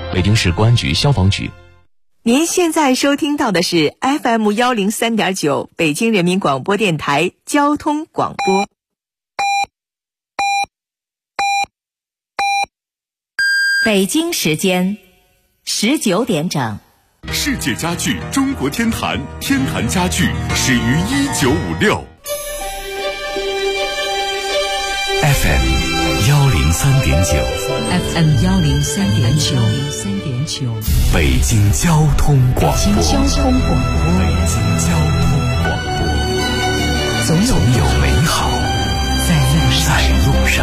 北京市公安局消防局。 您现在收听到的是 FM103.9 北京人民广播电台交通广播。北京时间19点整。 世界家具中国天坛，天坛家具始于1956。 FM 103.9 FM 103.9 北京交通广播。 北京交通广播，总有美好在路上。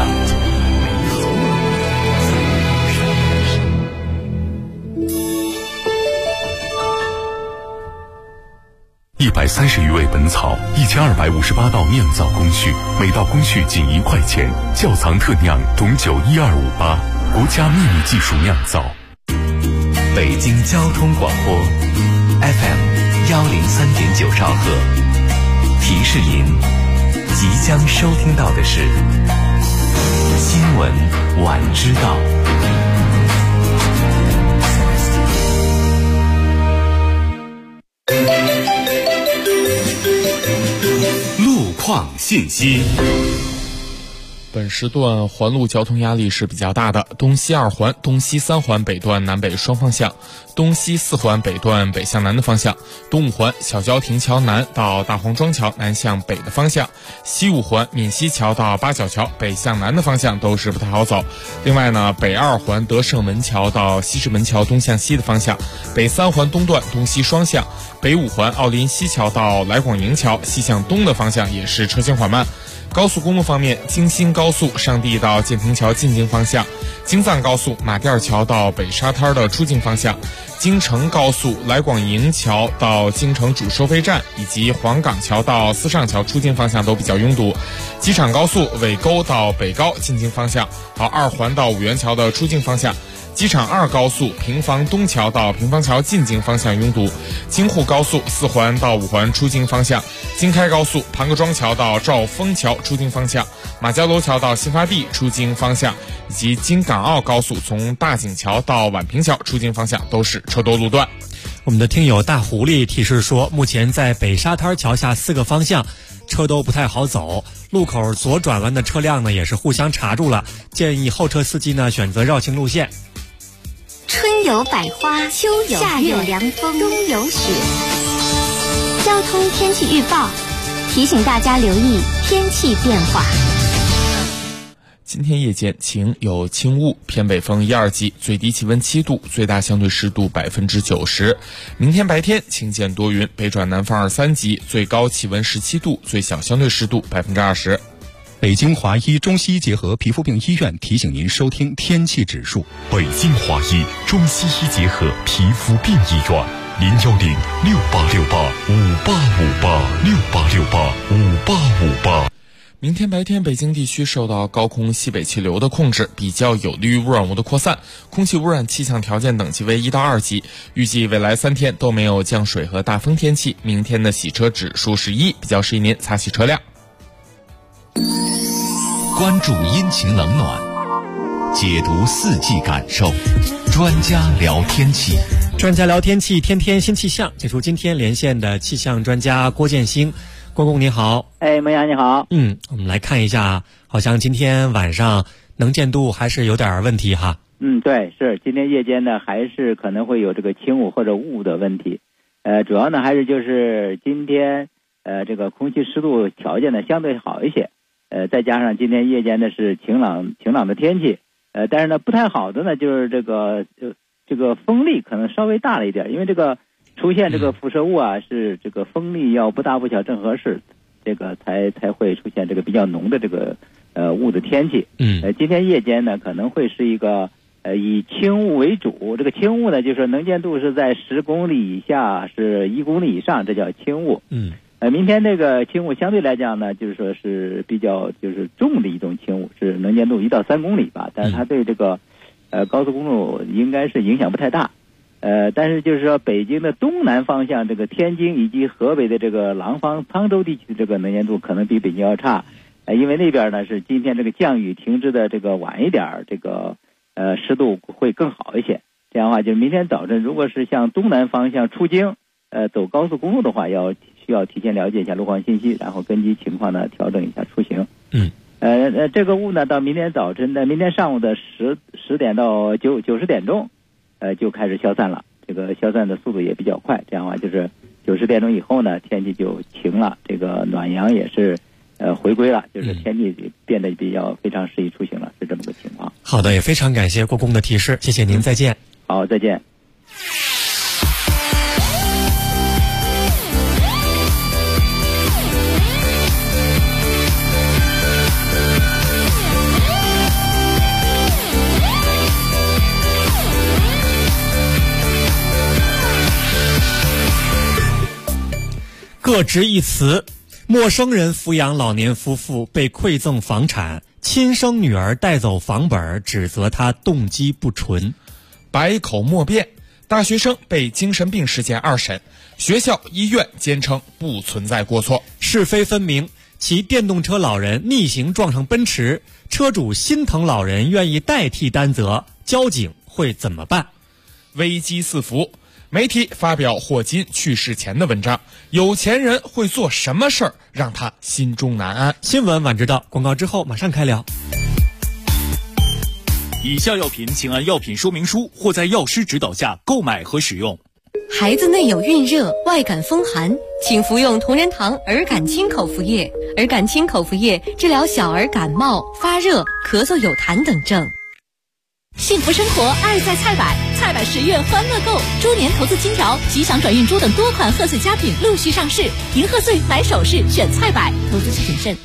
130余味本草，1258道酿造工序，每道工序仅1块钱。窖藏特酿董酒12588，国家秘密技术酿造。 北京交通广播 FM 103.9兆赫，提示您即将收听到的是新闻晚知道。 路况信息。 本时段环路交通压力是比较大的，东西2环、东西3环北段南北双方向，东西4环北段北向南的方向，东5环小郊亭桥南到大黄庄桥南向北的方向，西5环闽西桥到八角桥北向南的方向都是不太好走。另外呢，北2环德胜门桥到西直门桥东向西的方向，北3环东段东西双向，北5环奥林西桥到来广营桥西向东的方向也是车行缓慢。高速公路方面，京新高速上地到建平桥进京方向，京藏高速马甸桥到北沙滩的出境方向，京承高速来广营桥到京承主收费站以及黄岗桥到四上桥出境方向都比较拥堵。机场高速尾沟到北高进京方向，好2环到五元桥的出境方向。机场2高速平房东桥到平房桥进京方向拥堵，京沪高速4环到5环出京方向，京开高速庞各庄桥到兆丰桥出京方向，马家楼桥到新发地出京方向，以及京港澳高速从大井桥到宛平桥出京方向都是车多路段。 我们的听友大狐狸提示说，目前在北沙滩桥下4个方向车都不太好走，路口左转弯的车辆呢也是互相插住了，建议后车司机呢选择绕行路线。 春有百花，秋有夏有凉风，冬有雪。交通天气预报提醒大家留意天气变化。 今天夜间晴有轻雾，偏北风1、2级，最低气温7度，最大相对湿度90%。明天白天晴间多云，北转南风2、3级，最高气温17度，最小相对湿度20%。 北京华医中西医结合皮肤病医院提醒您收听天气指数。 北京华医中西医结合皮肤病医院，0106868585858，68685858。 明天白天，北京地区受到高空西北气流的控制，比较有利于污染物的扩散，空气污染气象条件等级为1到2级。预计未来3天都没有降水和大风天气，明天的洗车指数是1，比较适宜您擦洗车辆。 关注阴晴冷暖，解读4季感受，专家聊天气。 专家聊天气，天天新气象。解除今天连线的气象专家郭建兴。郭公你好。 孟阳你好。 我们来看一下，好像今天晚上能见度还是有点问题哈。 对，是今天夜间呢还是可能会有这个轻雾或者雾的问题。主要呢还是就是今天这个空气湿度条件呢相对好一些。再加上今天夜间呢是晴朗的天气，但是呢不太好的呢就是这个风力可能稍微大了一点，因为这个出现这个辐射物啊，是这个风力要不大不小正合适，这个才会出现这个比较浓的这个雾的天气。今天夜间呢可能会是一个以轻雾为主，这个轻雾呢就是能见度是在10公里以下，是1公里以上，这叫轻雾。明天这个轻雾相对来讲呢，就是说是比较就是重的一种轻雾，是能见度1到3公里吧，但是它对这个高速公路应该是影响不太大。但是就是说北京的东南方向，这个天津以及河北的这个廊坊、沧州地区的这个能见度可能比北京要差，因为那边呢是今天这个降雨停滞的这个晚一点，这个湿度会更好一些。 这样的话，就是明天早晨如果是向东南方向出京，走高速公路的话，需要提前了解一下路况信息，然后根据情况呢调整一下出行。这个雾呢，到明天上午的10点到90点钟，就开始消散了。这个消散的速度也比较快，这样的话就是90点钟以后呢，天气就晴了，这个暖阳也是回归了，就是天气变得非常适宜出行了，是这么个情况。 好的，也非常感谢郭工的提示，谢谢您，再见。 好，再见。 各执一词，陌生人抚养老年夫妇被馈赠房产，亲生女儿带走房本，指责他动机不纯。 百口莫辩，大学生被精神病事件2审，学校医院坚称不存在过错。 是非分明，骑电动车老人逆行撞上奔驰，车主心疼老人愿意代替担责，交警会怎么办？ 危机四伏，媒体发表霍金去世前的文章，有钱人会做什么事儿让他心中难安？ 新闻晚知道，广告之后马上开聊。 以下药品请按药品说明书或在药师指导下购买和使用。 孩子内有孕热、外感风寒，请服用同仁堂儿感清口服液。儿感清口服液治疗小儿感冒、发热、咳嗽有痰等症。 幸福生活爱在菜百，菜百10月欢乐购，猪年投资金条、吉祥转运珠等多款贺岁佳品陆续上市，迎贺岁买首饰选菜百，投资需谨慎。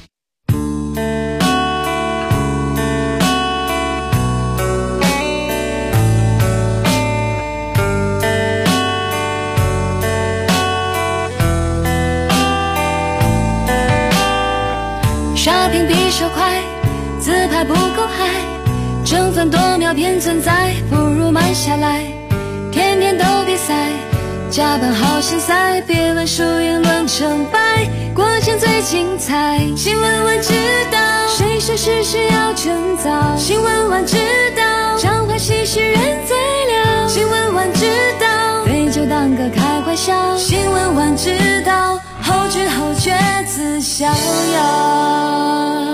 刷屏比手快，自拍不够嗨，争分夺秒偏存在，不如慢下来。天天都比赛，加班好心塞，别问输赢论成败，过程最精彩。新闻晚知道，谁说事实要趁早？新闻晚知道，常欢喜剧人最了。新闻晚知道，对就当个开怀笑。新闻晚知道，后知后觉自逍遥。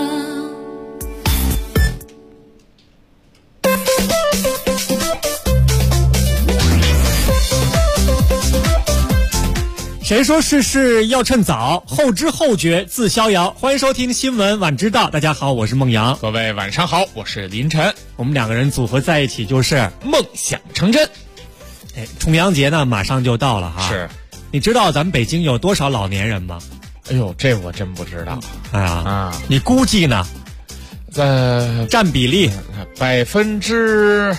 谁说事事要趁早？后知后觉自逍遥。欢迎收听新闻晚知道，大家好，我是孟阳。 各位晚上好，我是林晨。 我们2个人组合在一起就是梦想成真。 重阳节呢马上就到了哈。 是。 你知道咱们北京有多少老年人吗？ 哎呦，这我真不知道。 哎呀，你估计呢？占比例 20%。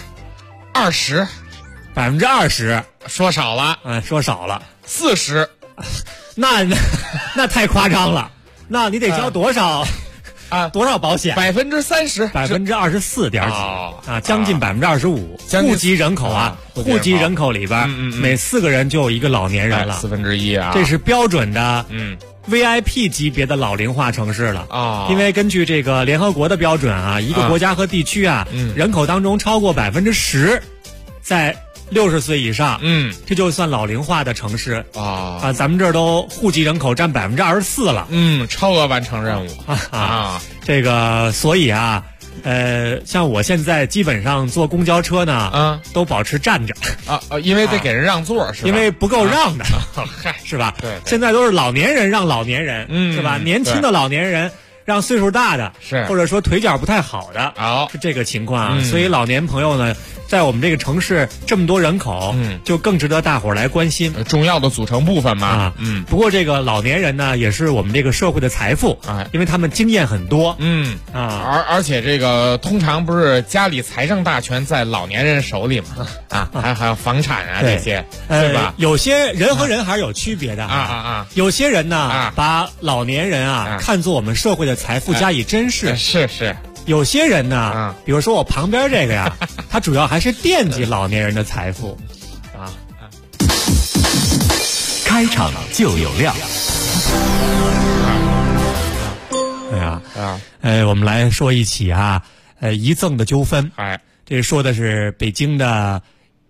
20% 说少了， 说少了。 40%， 那太夸张了。那你得交多少多少保险 ？30%， 24.几啊，将近25%。户籍人口户籍人口里边，每4个人就有一个老年人了 ，1/4啊。 这是标准的VIP 级别的老龄化城市了啊。因为根据这个联合国的标准啊，一个国家和地区人口当中超过10%在60岁以上，这就算老龄化的城市啊。咱们这儿都户籍人口占24%了， 超额完成任务这个所以像我现在基本上坐公交车呢，都保持站着因为得给人让座，是吧？ 因为不够让的，是吧？ 对， 现在都是老年人让老年人，是吧？年轻的老年人让岁数大的， 是或者说腿脚不太好的，是这个情况所以老年朋友呢，在我们这个城市这么多人口，就更值得大伙儿来关心， 重要的组成部分嘛。 不过这个老年人呢，也是我们这个社会的财富因为他们经验很多， 而且这个通常不是家里财政大权在老年人手里嘛，还有房产这些，对吧？ 有些人和人还是有区别的有些人呢，把老年人看作我们社会的财富加以珍视， 是。 有些人呢，比如说我旁边这个呀，他主要还是惦记老年人的财富开场就有料。 我们来说一起遗赠的纠纷。这说的是北京的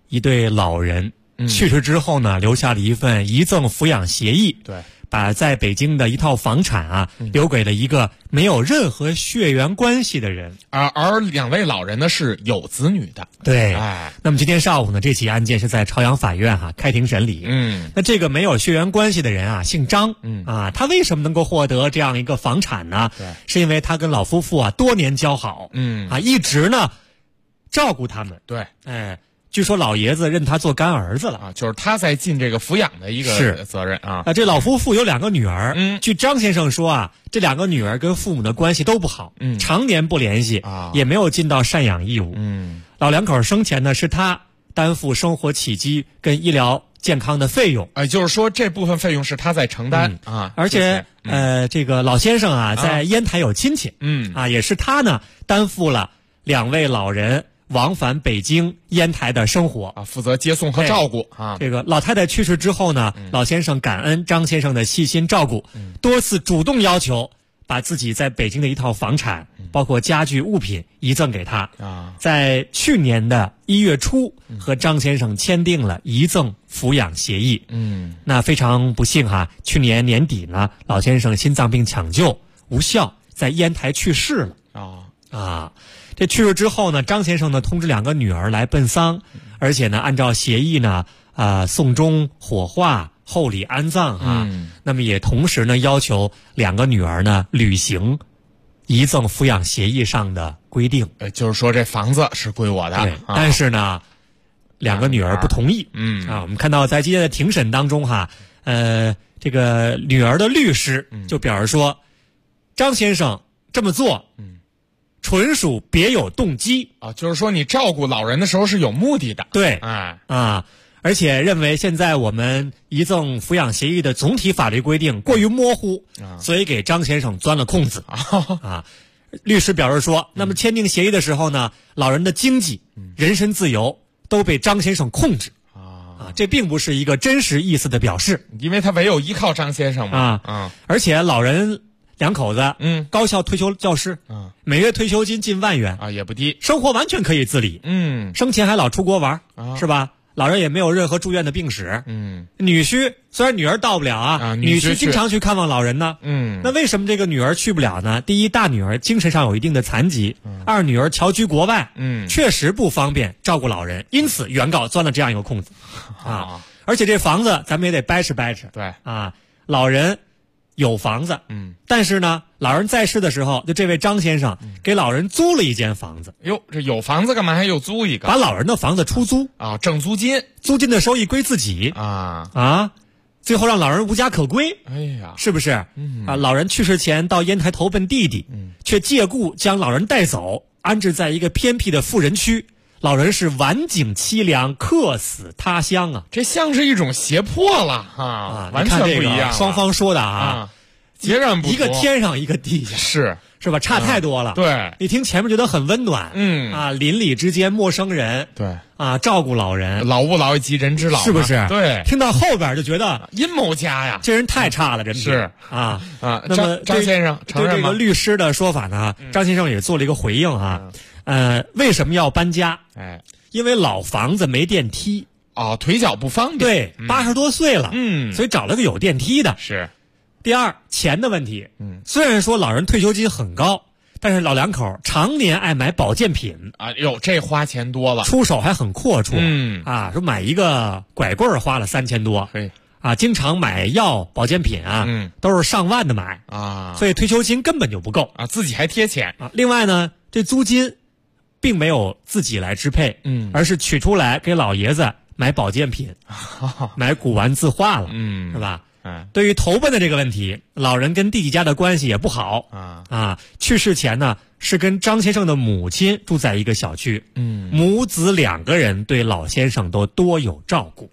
一对老人去世之后呢，留下了一份遗赠抚养协议。 对。 把在北京的一套房产留给了一个没有任何血缘关系的人， 而两位老人呢是有子女的。 对，那么今天上午呢，这起案件是在朝阳法院开庭审理。那这个没有血缘关系的人姓张，他为什么能够获得这样一个房产呢？ 对， 是因为他跟老夫妇多年交好，一直呢照顾他们。 对， 据说老爷子认他做干儿子了就是他在尽这个抚养的一个责任这老夫妇有2个女儿，据张先生说这2个女儿跟父母的关系都不好，常年不联系也没有尽到赡养义务。老两口生前呢是他担负生活起居跟医疗健康的费用， 就是说这部分费用是他在承担而且这个老先生在烟台有亲戚，也是他呢担负了2位老人往返北京、烟台的生活负责接送和照顾这个老太太去世之后呢，老先生感恩张先生的细心照顾，多次主动要求把自己在北京的一套房产，包括家具物品遗赠给他。在去年的1月初，和张先生签订了遗赠抚养协议。那非常不幸去年年底呢，老先生心脏病抢救无效，在烟台去世了。这去世之后呢，张先生呢通知2个女儿来奔丧，而且呢按照协议呢送终、火化、厚礼安葬那么也同时呢要求2个女儿呢履行遗赠抚养协议上的规定， 就是说这房子是归我的。 对，但是呢2个女儿不同意。我们看到在今天的庭审当中这个女儿的律师就表示说，张先生这么做纯属别有动机就是说你照顾老人的时候是有目的的。 对，而且认为现在我们遗赠抚养协议的总体法律规定过于模糊，所以给张先生钻了空子。律师表示说，那么签订协议的时候呢，老人的经济、人身自由都被张先生控制这并不是一个真实意思的表示， 因为他唯有依靠张先生嘛。 而且老人2口子高校退休教师每月退休金近万元也不低， 生活完全可以自理。生前还老出国玩是吧？老人也没有任何住院的病史。女婿虽然女儿到不了女婿经常去看望老人呢。那为什么这个女儿去不了呢？第一，大女儿精神上有一定的残疾；2，女儿侨居国外，确实不方便照顾老人，因此原告钻了这样一个空子而且这房子咱们也得掰扯掰扯。 对老人有房子，但是呢，老人在世的时候，就这位张先生给老人租了一间房子。 这有房子干嘛还又租一个？ 把老人的房子出租挣租金， 租金的收益归自己最后让老人无家可归。是不是？老人去世前到烟台投奔弟弟，却借故将老人带走，安置在一个偏僻的富人区。老人是晚景凄凉，客死他乡这像是一种胁迫了完全不一样。 双方说的截然不同， 一个天上一个地下，是吧？差太多了。 对， 你听前面觉得很温暖，邻里之间陌生人， 对照顾老人， 老吾老以及人之老， 是不是？ 对， 听到后边就觉得阴谋家呀， 这人太差了，真是那么张先生对这个律师的说法呢，张先生也做了一个回应为什么要搬家？因为老房子没电梯腿脚不方便。 对，80多岁了，所以找了个有电梯的。 是。 第二，钱的问题。虽然说老人退休金很高，但是老两口常年爱买保健品这花钱多了， 出手还很阔绰。说买一个拐棍花了3000多。经常买药保健品都是上万的买所以退休金根本就不够自己还贴钱另外呢，这租金并没有自己来支配，而是取出来给老爷子买保健品，买古玩字画了，是吧？对于投奔的这个问题，老人跟弟弟家的关系也不好去世前呢，是跟张先生的母亲住在一个小区，母子2个人对老先生都多有照顾。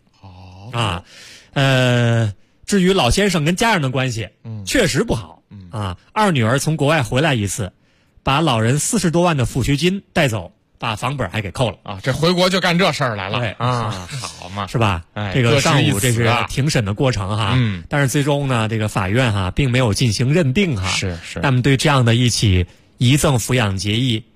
至于老先生跟家人的关系，确实不好2女儿从国外回来一次，把老人40多万的抚恤金带走，把房本还给扣了这回国就干这事儿来了。好嘛， 是吧？这个上午这是庭审的过程但是最终呢，这个法院并没有进行认定是。 那么对这样的一起遗赠抚养协议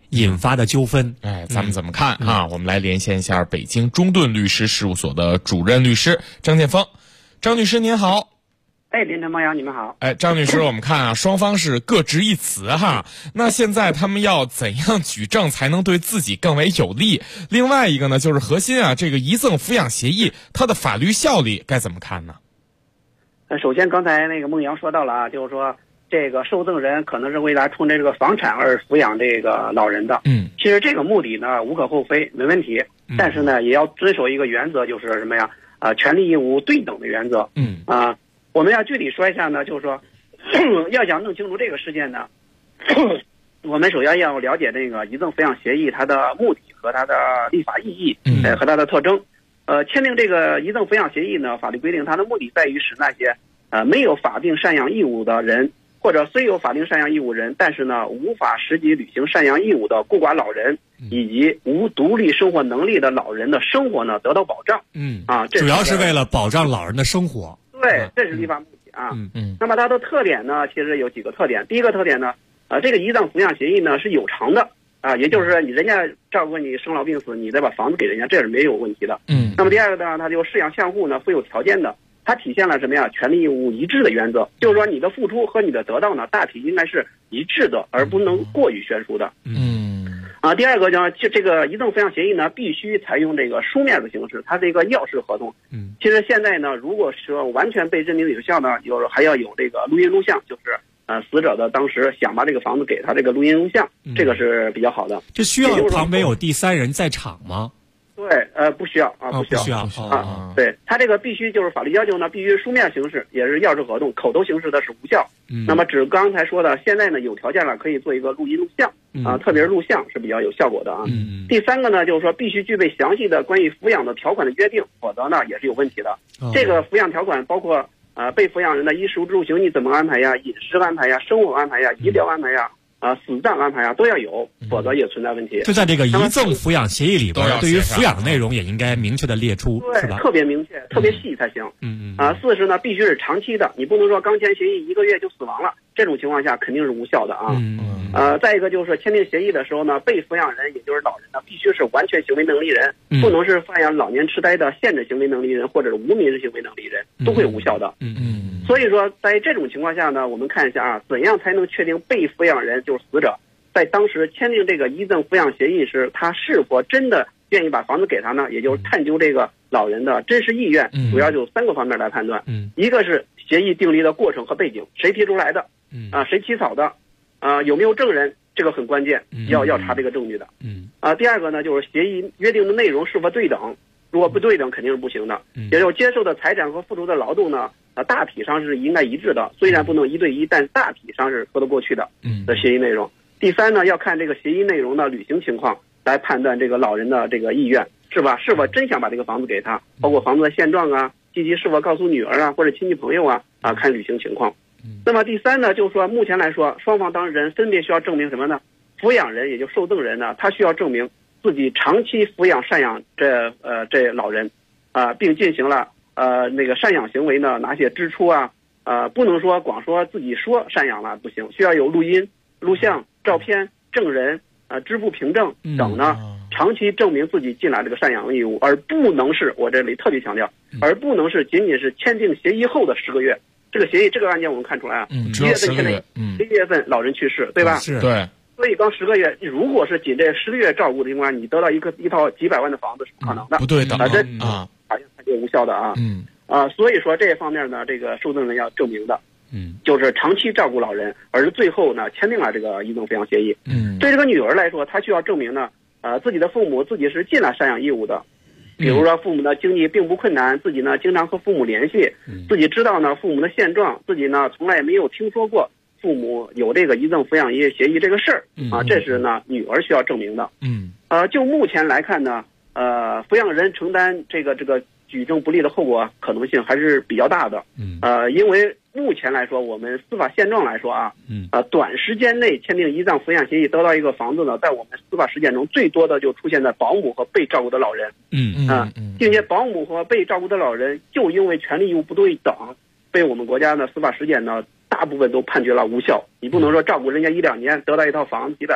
引发的纠纷。 咱们怎么看啊？我们来连线一下北京中盾律师事务所的主任律师张建峰。张律师您好。 林晨、孟阳，你们好。 张律师，我们看啊，双方是各执一词哈。那现在他们要怎样举证才能对自己更为有利？另外一个呢，就是核心啊，这个遗赠抚养协议它的法律效力该怎么看呢？ 首先刚才那个孟阳说到了啊，就是说这个受赠人可能是为了冲着这个房产而抚养这个老人的。其实这个目的呢无可厚非，没问题。但是呢，也要遵守一个原则，就是什么呀？权利义务对等的原则。我们要具体说一下呢，就是说要想弄清楚这个事件呢，我们首先要了解这个遗赠抚养协议它的目的和它的立法意义，和它的特征。签订这个遗赠抚养协议呢，法律规定它的目的在于使那些没有法定赡养义务的人，或者虽有法定赡养义务人，但是呢无法实际履行赡养义务的孤寡老人，以及无独立生活能力的老人的生活呢得到保障。 主要是为了保障老人的生活。 对，这是立法目的啊。那么它的特点呢，其实有几个特点。第一个特点呢，这个遗赠抚养协议呢是有偿的啊，也就是说人家照顾你生老病死，你再把房子给人家，这是没有问题的。那么第二个呢，它就赡养相互呢附有条件的，它体现了什么呀？权利义务一致的原则，就是说你的付出和你的得到呢，大体应该是一致的，而不能过于悬殊的。第二个呢，这个遗赠抚养协议呢，必须采用这个书面的形式，它是一个要式合同。其实现在呢，如果说完全被认定有效呢，还要有这个录音录像，就是死者的当时想把这个房子给他这个录音录像，这个是比较好的。 这需要旁边有第三人在场吗？ 对，不需要啊，不需要啊。对，他这个必须就是法律要求呢，必须书面形式，也是要式合同，口头形式的是无效。那么只刚才说的，现在呢有条件了，可以做一个录音录像啊，特别是录像是比较有效果的啊。第三个呢，就是说必须具备详细的关于抚养的条款的约定，否则呢也是有问题的。这个抚养条款包括被抚养人的衣食住行你怎么安排呀，饮食安排呀，生活安排呀，医疗安排呀。死葬安排啊都要有，否则也存在问题。 就在这个遗赠抚养协议里边，对于抚养内容也应该明确的列出，是吧？ 特别明确、特别细才行。四是呢，必须是长期的，你不能说刚签协议1个月就死亡了，这种情况下肯定是无效的啊。再一个就是签订协议的时候呢，被抚养人也就是老人呢，必须是完全行为能力人，不能是犯有老年痴呆的限制行为能力人或者是无民事行为能力人，都会无效的。所以说，在这种情况下呢，我们看一下啊，怎样才能确定被抚养人就是死者在当时签订这个遗赠抚养协议时，他是否真的愿意把房子给他呢？也就是探究这个老人的真实意愿，主要就3个方面来判断。一个是协议订立的过程和背景，谁提出来的，谁起草的，有没有证人，这个很关键，要查这个证据的。第二个呢，就是协议约定的内容是否对等，如果不对等肯定是不行的。也就是接受的财产和付出的劳动呢，大体上是应该一致的，虽然不能1对1，但大体上是说得过去的协议内容。第三呢，要看这个协议内容的履行情况来判断这个老人的这个意愿，是吧？是否真想把这个房子给他，包括房子的现状啊，积极是否告诉女儿啊或者亲戚朋友啊，看履行情况。那么第三呢，就是说目前来说，双方当事人分别需要证明什么呢？抚养人也就受赠人呢，他需要证明自己长期抚养赡养这老人并进行了那个赡养行为呢，哪些支出啊，不能说光说自己说赡养了不行，需要有录音、录像、照片、证人、支付凭证等呢，长期证明自己尽了这个赡养义务，而不能是我这里特别强调，而不能是仅仅是签订协议后的10个月。这个协议这个案件我们看出来啊，1月份签的，1月份老人去世，对吧？ 是，对。 所以刚10个月，如果是仅这10个月照顾的情况下，你得到一套几百万的房子是不可能的， 不对的这法院判决无效的啊。所以说这方面呢，这个受赠人要证明的，就是长期照顾老人，而最后呢签订了这个遗赠抚养协议。对这个女儿来说，她需要证明呢，自己的父母自己是尽了赡养义务的。比如说父母的经济并不困难，自己呢经常和父母联系，自己知道呢父母的现状，自己呢从来也没有听说过父母有这个遗赠抚养协议这个事儿这是呢女儿需要证明的。就目前来看呢，抚养人承担这个举证不利的后果可能性还是比较大的。因为目前来说，我们司法现状来说啊，短时间内签订遗赠抚养协议得到一个房子呢，在我们司法实践中最多的就出现在保姆和被照顾的老人。并且保姆和被照顾的老人就因为权利义务不对等，被我们国家的司法实践呢大部分都判决了无效。你不能说照顾人家1-2年得到一套房子几百万，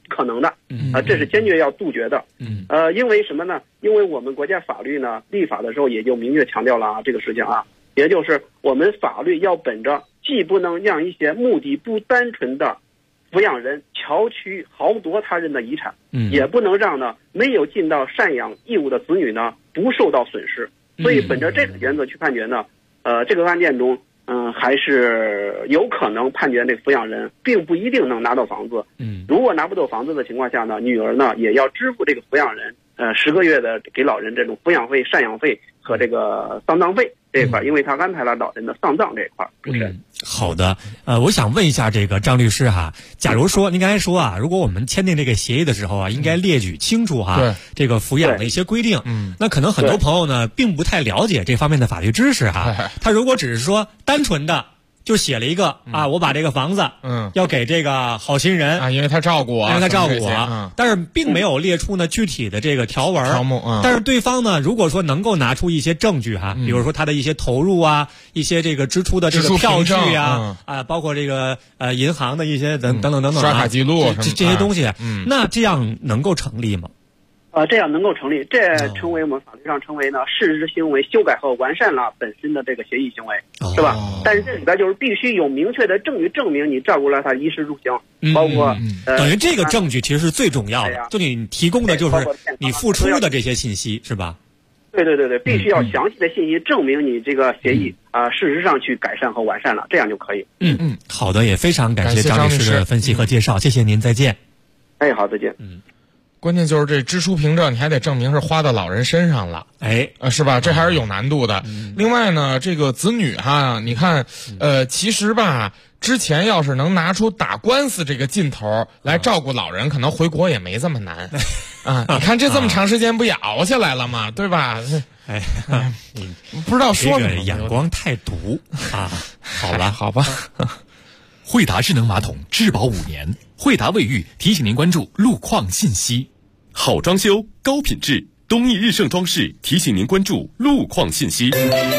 可能的，这是坚决要杜绝的。因为什么呢？因为我们国家法律呢立法的时候也就明确强调了这个事情也就是我们法律要本着既不能让一些目的不单纯的抚养人巧取豪夺他人的遗产，也不能让呢没有尽到赡养义务的子女呢不受到损失。所以本着这个原则去判决呢，这个案件中，还是有可能判决这个抚养人并不一定能拿到房子。如果拿不到房子的情况下呢，女儿呢也要支付这个抚养人10个月的给老人这种抚养费、赡养费和这个丧葬费这一块，因为他安排了老人的丧葬这一块。主持人， 好的，我想问一下这个张律师假如说您刚才说如果我们签订这个协议的时候应该列举清楚这个抚养的一些规定。那可能很多朋友呢并不太了解这方面的法律知识他如果只是说单纯的就写了一个我把这个房子要给这个好心人因为他照顾我， 但是并没有列出呢具体的这个条目但是对方呢如果说能够拿出一些证据比如说他的一些投入一些这个支出的这个票据包括这个银行的一些等等刷卡记录这些东西那这样能够成立吗？ 这样能够成立，这成为我们法律上称为呢事实行为修改和完善了本身的这个协议行为，是吧？但是这里边就是必须有明确的证据证明你照顾了他衣食住行，包括等于这个证据其实是最重要的，就你提供的就是你付出的这些信息，是吧？ 对，必须要详细的信息证明你这个协议事实上去改善和完善了，这样就可以。 好的，也非常感谢张律师的分析和介绍，谢谢您，再见。 好，再见。 关键就是这支出凭证你还得证明是花到老人身上了，是吧？这还是有难度的。另外呢，这个子女你看，其实吧，之前要是能拿出打官司这个劲头来照顾老人，可能回国也没这么难你看这么长时间不也熬下来了吗？对吧？不知道说这个眼光太毒好吧。 惠达智能马桶质保5年，惠达卫浴提醒您关注路况信息。好装修高品质，东益日盛装饰提醒您关注路况信息。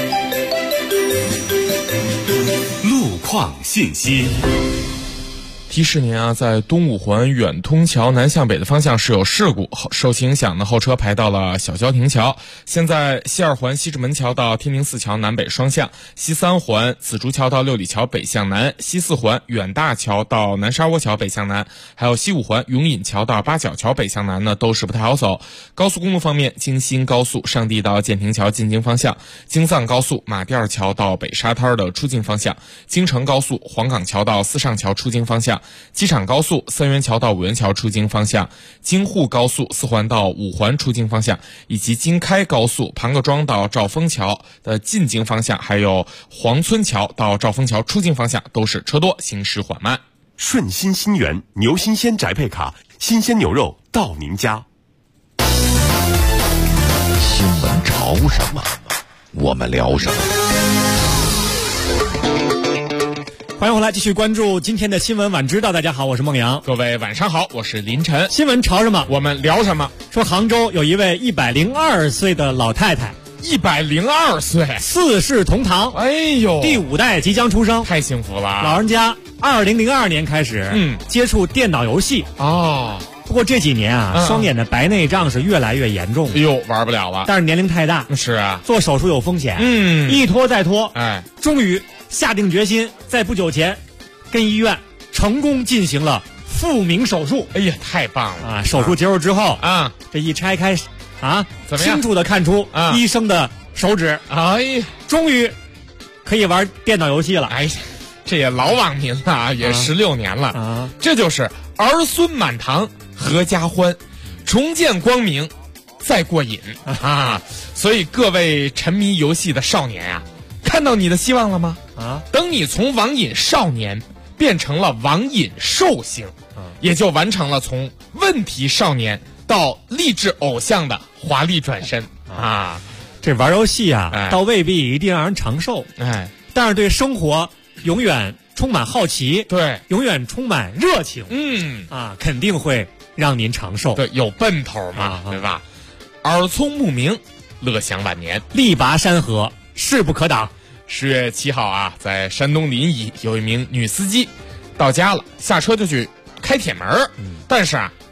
路况信息。 提示您在东五环远通桥南向北的方向是有事故，受其影响呢，后车排到了小郊亭桥。现在西2环西直门桥到天宁寺桥南北双向，西3环紫竹桥到六里桥北向南，西4环远大桥到南沙窝桥北向南，还有西5环永隐桥到八角桥北向南呢，都是不太好走。高速公路方面，京新高速上地到建亭桥进京方向，京藏高速马甸桥到北沙滩的出京方向，京承高速黄岗桥到四上桥出京方向，机场高速三元桥到五元桥出京方向，京沪高速4环到5环出京方向，以及京开高速庞各庄到兆丰桥的进京方向，还有黄村桥到兆丰桥出京方向都是车多，行驶缓慢。 顺心新源牛新鲜宅配卡，新鲜牛肉到您家。 新闻潮什么，我们聊什么。 欢迎回来，继续关注今天的新闻晚知道。大家好，我是孟阳。 各位晚上好，我是林晨。 新闻潮什么， 我们聊什么。 说杭州有一位102岁的老太太 ，102岁 ，4世同堂，第5代即将出生， 太幸福了。 老人家2002年开始接触电脑游戏不过这几年双眼的白内障是越来越严重了， 玩不了了。 但是年龄太大， 是啊， 做手术有风险，一拖再拖，终于下定决心，在不久前跟医院成功进行了复明手术。 太棒了手术结束之后这一拆开怎么样？清楚的看出医生的手指，终于可以玩电脑游戏了。 这也老网民了，也16年了这就是儿孙满堂，阖家欢，重见光明，再过瘾所以各位沉迷游戏的少年看到你的希望了吗？等你从网瘾少年变成了网瘾寿星，也就完成了从问题少年到励志偶像的华丽转身这玩游戏倒未必一定让人长寿，但是对生活永远充满好奇， 对， 永远充满热情，肯定会让您长寿。 对，有奔头嘛，对吧？耳聪目明，乐享晚年， 力拔山河，势不可挡。 10月7号在山东临沂有一名女司机到家了，下车就去开铁门，但是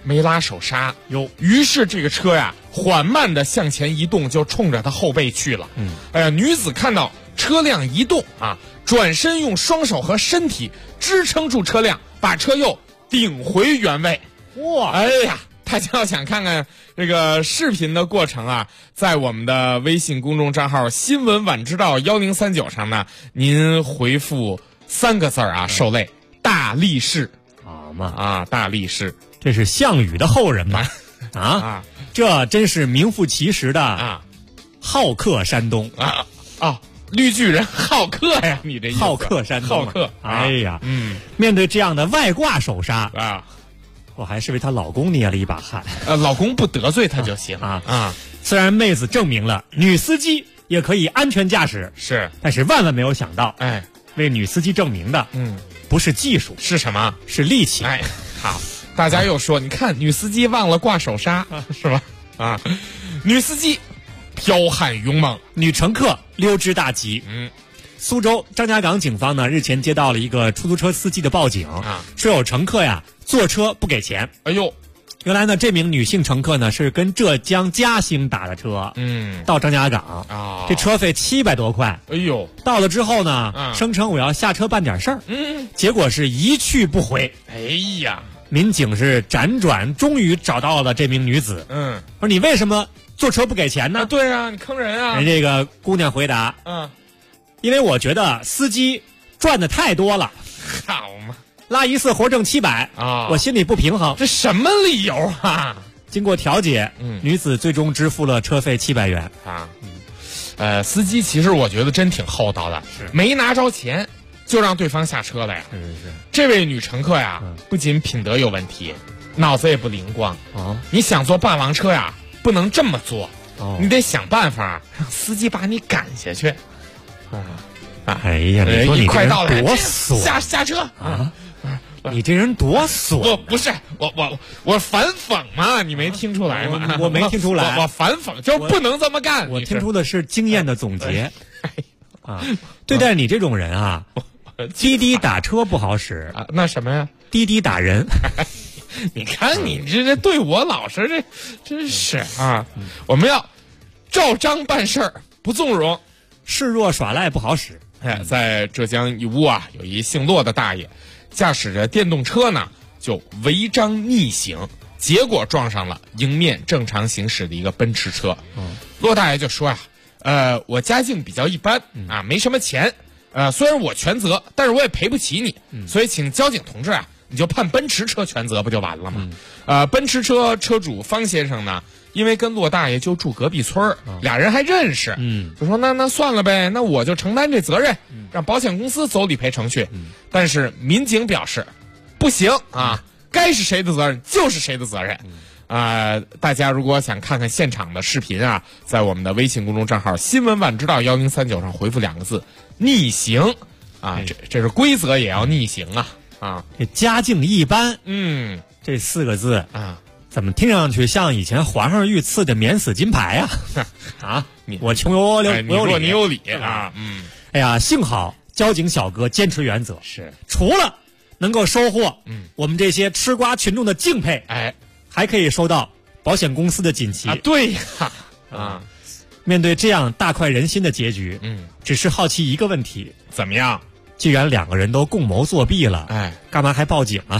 没拉手刹哟，于是这个车呀缓慢地向前移动，就冲着他后背去了。女子看到车辆移动啊，转身用双手和身体支撑住车辆，把车又顶回原位。哇！哎呀，大家要想看看这个视频的过程啊，在我们的微信公众账号新闻晚知道1039上呢，您回复3个字啊，受累大力士。 好嘛啊，大力士， 这是项羽的后人嘛？啊，这真是名副其实的啊，好客山东啊，绿巨人好客呀！你这意思好客山东， 好客。 哎呀，面对这样的外挂手刹啊， 我还是为她老公捏了一把汗。 老公不得罪她就行啊。 虽然妹子证明了女司机也可以安全驾驶， 是， 但是万万没有想到， 哎， 为女司机证明的，不是技术， 是什么？ 是力气。 哎，好，大家又说，你看女司机忘了挂手刹，是吧？啊，女司机剽悍勇猛， 女乘客溜之大吉。苏州张家港警方呢日前接到了一个出租车司机的报警说有乘客呀坐车不给钱。 哎呦， 原来呢这名女性乘客呢是跟浙江嘉兴打的车，到张家港这车费700多块。 哎呦， 到了之后呢，声称我要下车办点事儿，结果是一去不回。 哎呀， 民警是辗转终于找到了这名女子。说你为什么坐车不给钱呢？ 对啊，你坑人啊！ 人这个姑娘回答，因为我觉得司机赚的太多了， 好嘛， 拉一次活挣700啊，我心里不平衡。 这什么理由啊？ 经过调解，女子最终支付了车费700元啊。司机其实我觉得真挺厚道的，是没拿着钱就让对方下车了呀。 是。 这位女乘客呀，不仅品德有问题，脑子也不灵光啊。你想坐霸王车呀，不能这么做，你得想办法让司机把你赶下去。 哎呀，你说你快到了， 多损！ 下车啊！ 你这人多损！ 不是我反讽嘛，你没听出来吗？ 我没听出来， 我反讽就是不能这么干。 我听出的是经验的总结啊！对待你这种人啊，滴滴打车不好使啊，那什么呀？ 滴滴打人。 你看你这对我老实，这真是啊！我们要照章办事儿，不纵容。 示弱耍赖不好使。 在浙江义乌啊，有一姓骆的大爷，驾驶着电动车呢，就违章逆行，结果撞上了迎面正常行驶的一个奔驰车。骆大爷就说啊，我家境比较一般啊，没什么钱，虽然我全责，但是我也赔不起你，所以请交警同志啊，你就判奔驰车全责不就完了吗？奔驰车车主方先生呢，因为跟骆大爷就住隔壁村俩人还认识，就说那算了呗，那我就承担这责任，让保险公司走理赔程序。但是民警表示，不行啊，该是谁的责任就是谁的责任。大家如果想看看现场的视频啊，在我们的微信公众账号新闻晚知道1039上回复2个字逆行啊，这是规则也要逆行啊。 这家境一般，这4个字啊， 怎么听上去像以前皇上御赐的免死金牌啊？我穷有理， 你有理啊！ 哎呀，幸好交警小哥坚持原则， 是除了能够收获我们这些吃瓜群众的敬佩，还可以收到保险公司的锦旗。 对呀， 面对这样大快人心的结局，只是好奇一个问题： 怎么样？ 既然2个人都共谋作弊了，干嘛还报警啊？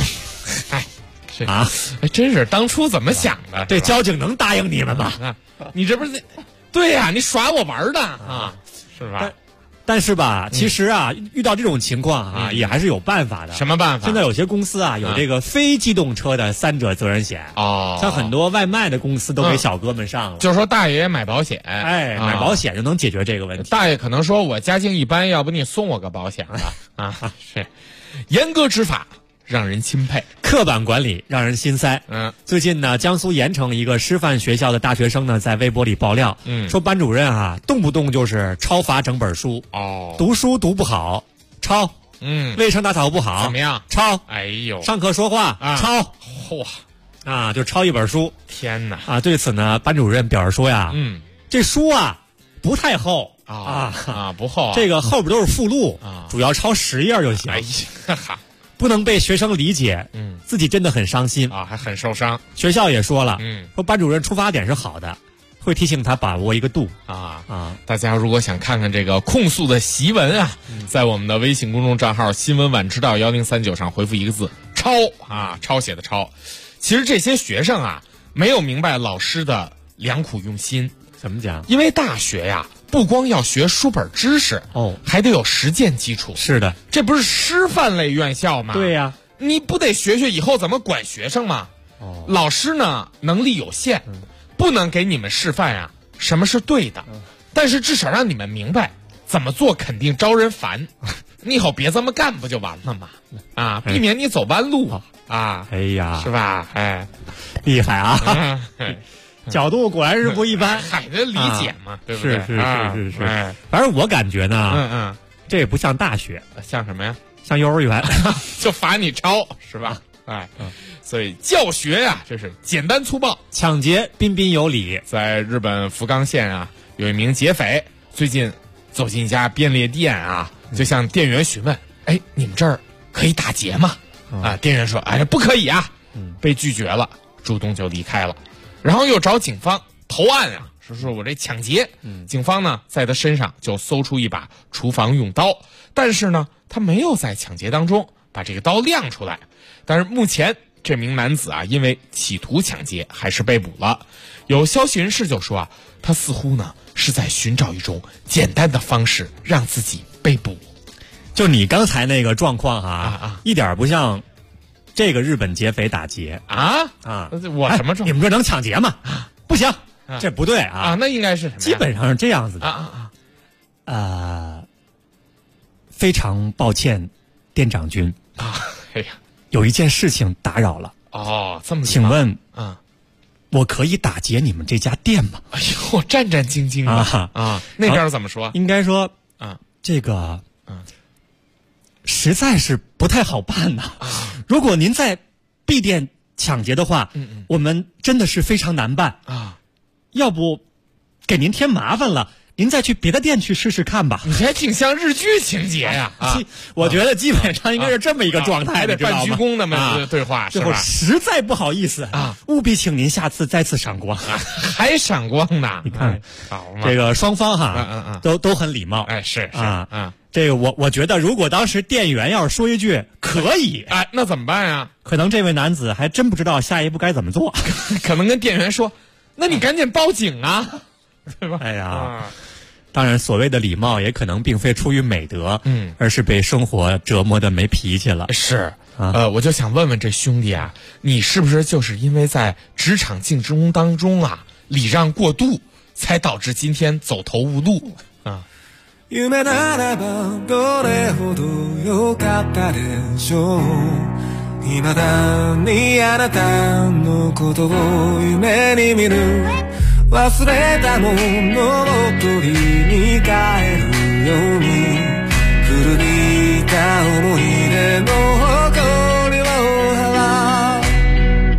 真是当初怎么想的？ 这交警能答应你们吗？ 你这不是对呀，你耍我玩的啊，是吧？ 但是吧，其实啊，遇到这种情况啊，也还是有办法的。 什么办法？ 现在有些公司啊，有这个非机动车的3者责任险像很多外卖的公司都给小哥们上了。 就是说大爷买保险， 买保险就能解决这个问题。 大爷可能说我家境一般，要不你送我个保险吧？是，严格执法让人钦佩， 刻板管理让人心塞。最近呢，江苏盐城一个师范学校的大学生呢，在微博里爆料，说班主任啊，动不动就是抄罚整本书，读书读不好，抄，卫生打扫不好， 怎么样？ 抄， 哎呦， 上课说话，抄，哇，就抄一本书。 天哪！ 对此呢，班主任表示说呀，这书啊不太厚不厚， 这个后边都是附录主要抄10页就行。 哎呀哈。 不能被学生理解，自己真的很伤心啊，还很受伤。 学校也说了，说班主任出发点是好的，会提醒他把握一个度啊。大家如果想看看这个控诉的檄文啊，在我们的微信公众账号新闻晚知道1039上回复一个字抄啊，抄写的抄。其实这些学生啊，没有明白老师的良苦用心。 怎么讲？ 因为大学呀，不光要学书本知识还得有实践基础。 是的， 这不是师范类院校吗？ 对呀， 你不得学学以后怎么管学生吗？老师呢能力有限，不能给你们示范呀什么是对的，但是至少让你们明白怎么做肯定招人烦。你以后别这么干不就完了吗？啊，避免你走弯路啊！ 哎呀， 是吧？哎， 厉害啊！角度果然是不一般， 海的理解嘛，对不对？ 是。反正我感觉呢，这也不像大学， 像什么呀？ 像幼儿园， 就罚你抄，是吧？哎，所以教学呀，这是简单粗暴， 抢劫彬彬有礼。 在日本福冈县啊，有一名劫匪最近走进一家便利店啊，就向店员询问：“哎，你们这儿可以打劫吗？”啊，店员说：“哎，不可以啊。”被拒绝了，主动就离开了。然后又找警方投案啊，说我这抢劫。警方呢在他身上就搜出一把厨房用刀，但是呢他没有在抢劫当中把这个刀亮出来。但是目前这名男子啊，因为企图抢劫还是被捕了。有消息人士就说啊，他似乎呢是在寻找一种简单的方式让自己被捕。 就你刚才那个状况一点不像这个日本劫匪打劫我什么状况？ 你们这能抢劫吗？不行，这不对啊！ 那应该是什么？ 基本上是这样子的非常抱歉，店长君哎呀， 有一件事情打扰了。 这么请问我可以打劫你们这家店吗？ 哎呦，战战兢兢的那边怎么说？ 应该说这个实在是不太好办呐。如果您在 B 店抢劫的话，我们真的是非常难办要不给您添麻烦了，您再去别的店去试试看吧。 你还挺像日剧情节呀！ 我觉得基本上应该是这么一个状态， 还得半鞠躬那么对话， 最后实在不好意思务必请您下次再次赏光。 还赏光呢？ 你看，这个双方都很礼貌。 是这个我觉得，如果当时店员要是说一句可以， 那怎么办呀？ 可能这位男子还真不知道下一步该怎么做， 可能跟店员说：“那你赶紧报警啊，对吧？” 哎呀，当然，所谓的礼貌也可能并非出于美德，而是被生活折磨的没脾气了。 是我就想问问这兄弟啊，你是不是就是因为在职场竞争当中礼让过度，才导致今天走投无路啊？ 夢ならばどれほど良かったでしょう。未だにあなたのことを夢に見る。忘れたものを取りに帰るように。古びた思い出の誇りを払う。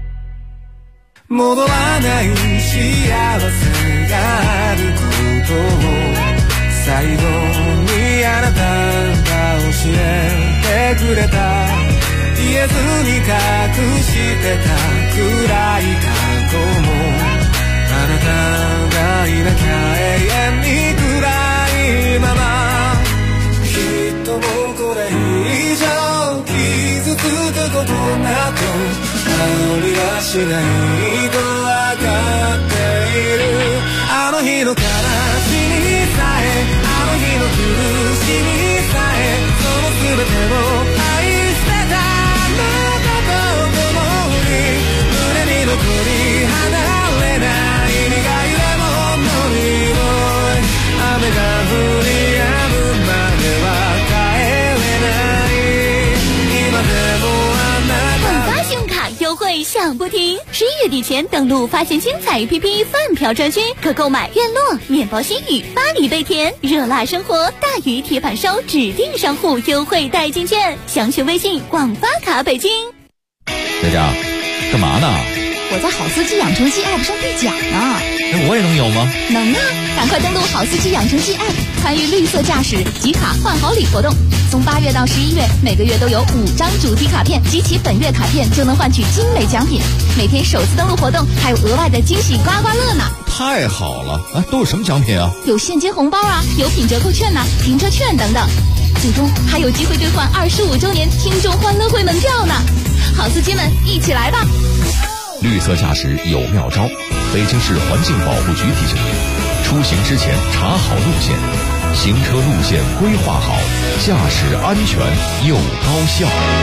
戻らない幸せがあることを最後にあなたが教えてくれた。言えずに隠してた暗い過去もあなたがいなきゃ永遠に暗いまま。きっともうこれ以上傷つくことなどありはしないと分かっている。あの日の悲しみさえあの日の苦しみさえその全てを愛してたあなたと共に胸に残り離れない苦いレモンの匂い。雨が降り止むまでは帰れない今でもあなた。 发信用卡优惠响不停，11月底前登录发现精彩 APP 饭票专区，可购买院落、面包新语、巴黎贝甜、热辣生活、大鱼铁板烧指定商户优惠代金券，详询微信广发卡北京。 队长，干嘛呢？ 我在好司机养成记 App 上兑奖呢。 我也能有吗？ 能啊！赶快登录好司机养成记 App， 参与绿色驾驶集卡换好礼活动。 从8月到11月，每个月都有5张主题卡片，集齐本月卡片就能换取精美奖品。每天首次登录活动，还有额外的惊喜刮刮乐呢！ 太好了！都有什么奖品啊？ 有现金红包啊，有品折扣券呐、停车券等等。最终还有机会兑换25周年听众欢乐会门票呢！好司机们，一起来吧！ 绿色驾驶有妙招，北京市环境保护局提醒您：出行之前查好路线，行车路线规划好，驾驶安全又高效。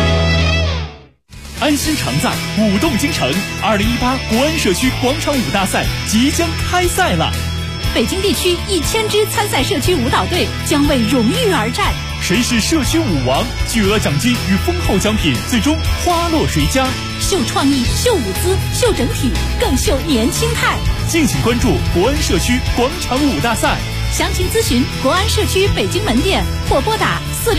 安心常在，舞动京城2018国安社区广场舞大赛即将开赛了。 北京地区1000支参赛社区舞蹈队将为荣誉而战。 谁是社区舞王？巨额奖金与丰厚奖品，最终花落谁家？ 秀创意，秀舞姿，秀整体，更秀年轻态。 敬请关注国安社区广场舞大赛。 详情咨询国安社区北京门店或拨打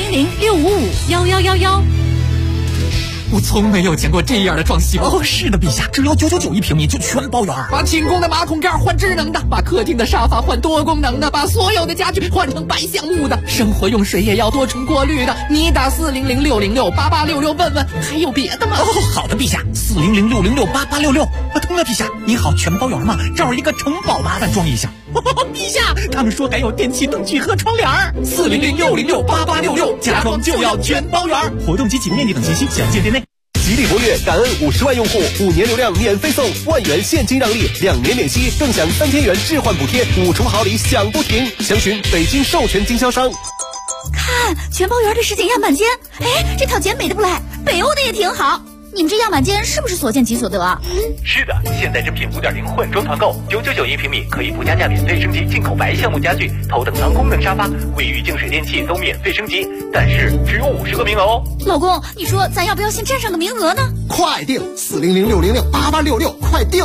400-655-1111。 我从没有见过这样的装修哦！是的，陛下，只要999一平米就全包圆。 把清宫的马桶盖换智能的，把客厅的沙发换多功能的，把所有的家具换成白橡木的，生活用水也要多重过滤的。你打400-606-8866问问，还有别的吗？ 哦，好的，陛下，400-606-8866。通了，陛下，你好，全包圆吗？这儿有一个城堡，麻烦装一下。陛下，他们说还有电器、灯具和窗帘。 400-606-8866，家装就要全包圆。 活动及起步面积等信息详见店内。 吉利博越感恩50万用户，5年流量免费送1万元现金让利，2年免息，更享3000元置换补贴，5重好礼享不停。详询北京授权经销商。 看全包圆的实景样板间，哎，这套简美的不赖，北欧的也挺好。你们这样板间是不是所见即所得啊？ 是的，现在正品5.0混装团购，999一平米，可以不加价免费升级进口白橡木家具、头等舱功能沙发、卫浴净水电器都免费升级，但是只有50个名额哦。 老公，你说咱要不要先占上个名额呢？ 快订400-606-8866，快订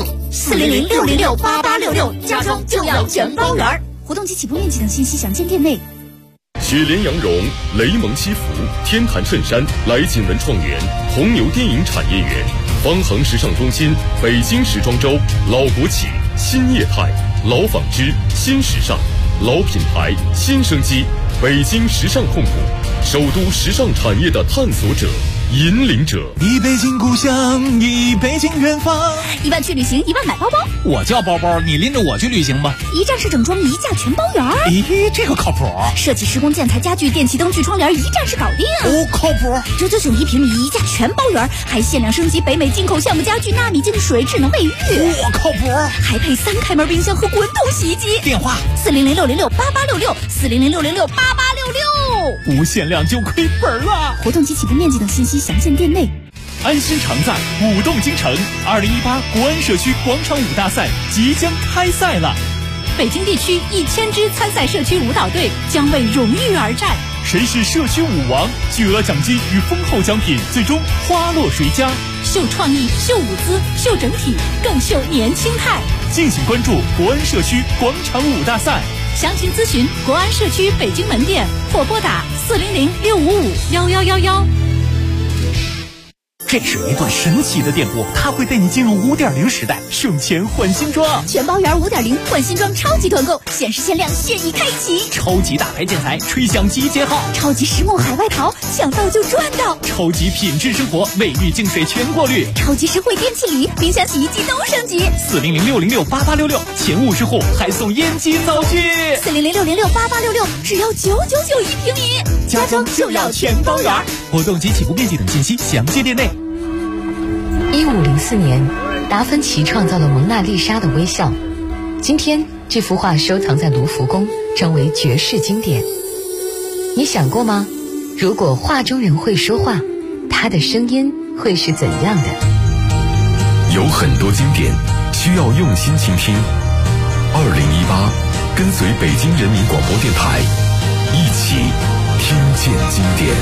400-606-8866，家装就要全包圆。活动及起步面积等信息详见店内。 雪莲羊绒、雷蒙西服、天坛衬衫、来锦文创园、红牛电影产业园、方恒时尚中心、北京时装周、老国企、新业态、老纺织、新时尚、老品牌、新生机，北京时尚控股，首都时尚产业的探索者、引领者。 一北京故乡，一北京远方。 1万去旅行，1万买包包。 我叫包包，你拎着我去旅行吧。 一站式整装，一价全包圆。 咦，这个靠谱。 设计、施工、建材、家具、电器、灯具、窗帘，一站式搞定。 哦，靠谱。 999一平米，一价全包圆，还限量升级北美进口橡木家具、纳米净水、智能卫浴。 我靠谱。 还配3开门冰箱和滚筒洗衣机。 电话 400-606-8866，400-606-8866。 无限量就亏本了。 活动及起步面积等信息详见店内。 安心常在，舞动京城2018国安社区广场舞大赛即将开赛了。 北京地区1000支参赛社区舞蹈队将为荣誉而战。 谁是社区舞王？巨额奖金与丰厚奖品，最终花落谁家？ 秀创意，秀舞姿，秀整体，更秀年轻态。 敬请关注国安社区广场舞大赛。 详情咨询国安社区北京门店或拨打400-655-1111。 这是一段神奇的电波，它会带你进入5.0时代，省钱换新装。 全包圆5.0换新装超级团购，限时限量，现已开启。 超级大牌建材，吹响集结号。 超级实木海外淘，抢到就赚到。 超级品质生活，卫浴净水全过滤。 超级实惠电器礼，冰箱、洗衣机都升级。 400-606-8866，前50户还送烟机灶具。 400-606-8866，只要999一平米， 家装就要全包圆。活动及起步面积等信息详见店内。 1504年，达芬奇创造了蒙娜丽莎的微笑。今天，这幅画收藏在卢浮宫，成为绝世经典。你想过吗？如果画中人会说话，他的声音会是怎样的？ 有很多经典需要用心倾听。2018，跟随北京人民广播电台，一起听见经典。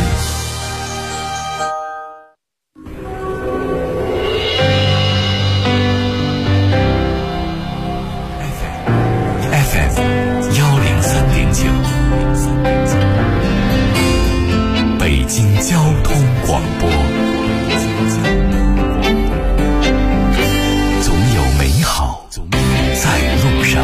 北京交通广播，总有美好在路上。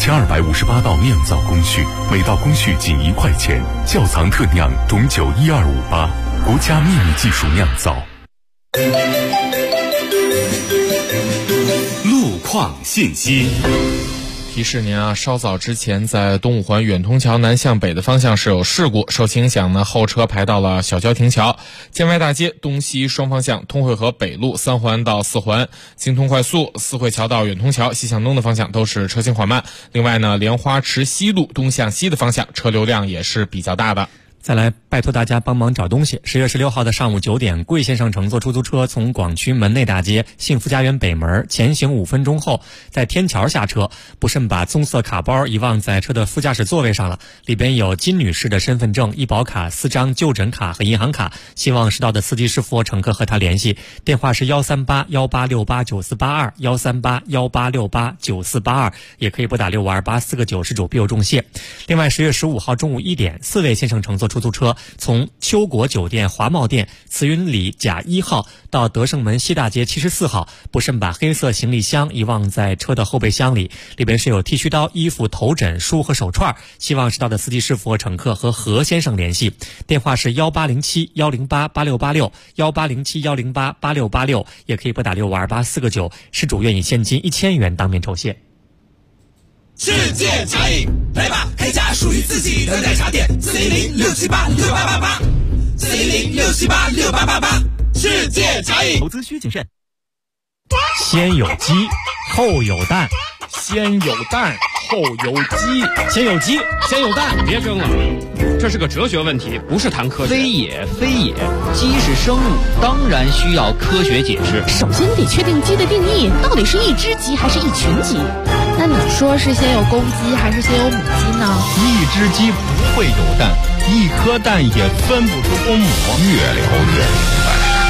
2258道酿造工序，每道工序仅1块钱。窖藏特酿种酒12588，国家秘密技术酿造。 路况信息。 提示您啊，稍早之前在东五环远通桥南向北的方向是有事故，受其影响呢，后车排到了小郊亭桥、建外大街东西双方向、通惠河北路3环到4环、京通快速、四惠桥到远通桥西向东的方向都是车行缓慢。另外呢，莲花池西路东向西的方向车流量也是比较大的。 再来拜托大家帮忙找东西。10月16号的上午9点，贵先生乘坐出租车从广区门内大街幸福家园北门前行5分钟后，在天桥下车，不慎把棕色卡包遗忘在车的副驾驶座位上了，里边有金女士的身份证、医保卡、4张就诊卡和银行卡，希望识到的司机师傅乘客和他联系，电话是13818689482 13818689482，也可以拨打6528个90主必有重谢。另外10月15号中午1点，4位先生乘坐出租车从秋国酒店华茂店慈云里甲1号到德胜门西大街74号，不慎把黑色行李箱遗忘在车的后备箱里，里边是有剃须刀、衣服、头枕、书和手串，希望识到的司机师傅和乘客和何先生联系，电话是18071088686 18071088686，也可以拨打6528个9，失主愿以现金1000元当面酬谢。 世界茶饮，来吧，开家属于自己的奶茶店，410-678-6888，410-678-6888，世界茶饮。 投资需谨慎。 先有鸡，后有蛋， 先有蛋，后有鸡， 先有鸡，先有蛋。 别争了，这是个哲学问题，不是谈科学。 非也，非也，鸡是生物，当然需要科学解释。 首先得确定鸡的定义，到底是一只鸡还是一群鸡？ 那你说是先有公鸡还是先有母鸡呢？ 一只鸡不会有蛋，一颗蛋也分不出公母。 越聊越明白。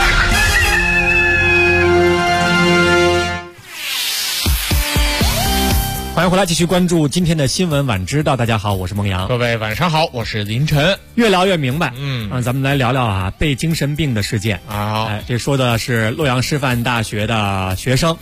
欢迎回来，继续关注今天的新闻晚知道。大家好，我是孟阳。 各位晚上好，我是林晨。 越聊越明白。咱们来聊聊啊，被精神病的事件啊。这说的是洛阳师范大学的学生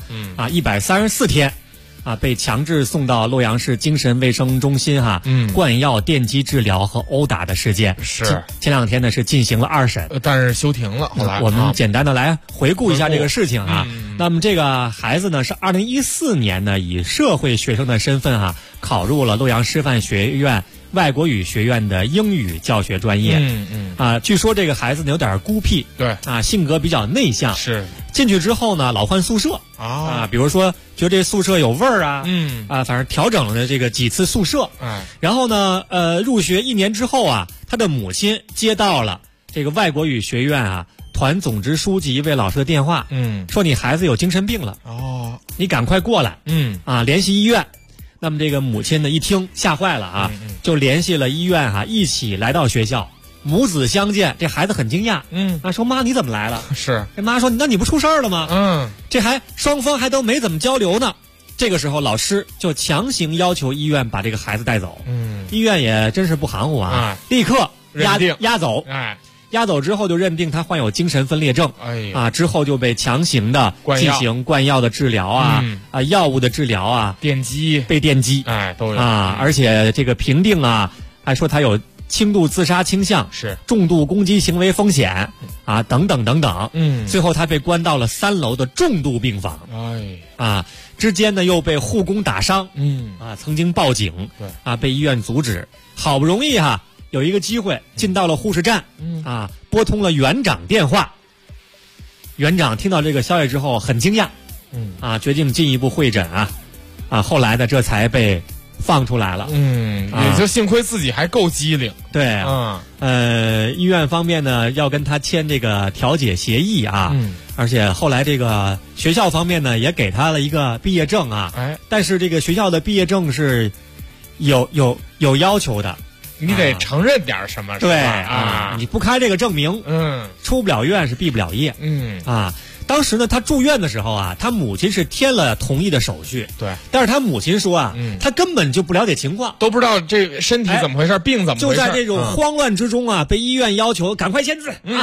，134天。被强制送到洛阳市精神卫生中心灌药、电击治疗和殴打的事件。 是前2天呢是进行了2审， 但是休庭了。后来我们简单的来回顾一下这个事情啊。那么这个孩子呢是2014年呢以社会学生的身份考入了洛阳师范学院外国语学院的英语教学专业。据说这个孩子呢有点孤僻， 对性格比较内向。 是进去之后呢老换宿舍比如说觉得这宿舍有味儿反正调整了这个几次宿舍。然后呢入学1年之后他的母亲接到了这个外国语学院团总支书记一位老师的电话，说你孩子有精神病了，你赶快过来，联系医院。那么这个母亲呢一听吓坏了就联系了医院一起来到学校，母子相见，这孩子很惊讶，说妈你怎么来了？ 是这妈说那你不出事儿了吗？这双方还都没怎么交流呢。这个时候老师就强行要求医院把这个孩子带走。医院也真是不含糊立刻押走。押走之后就认定他患有精神分裂症，之后就被强行的进行灌药的治疗药物的治疗电击都有而且这个评定还说他有轻度自杀倾向， 是重度攻击行为风险等等等等。最后他被关到了3楼的重度病房。之间呢又被护工打伤。曾经报警，对被医院阻止，好不容易有一个机会进到了护士站，拨通了园长电话。园长听到这个消息之后很惊讶，决定进一步会诊后来呢这才被放出来了。 也就幸亏自己还够机灵。 对医院方面呢要跟他签这个调解协议而且后来这个学校方面呢也给他了一个毕业证但是这个学校的毕业证是有要求的。 你得承认点什么， 对你不开这个证明，出不了院是毕不了业。当时呢，他住院的时候他母亲是填了同意的手续， 对， 但是他母亲说他根本就不了解情况， 都不知道这身体怎么回事，病怎么回事， 就在这种慌乱之中被医院要求赶快签字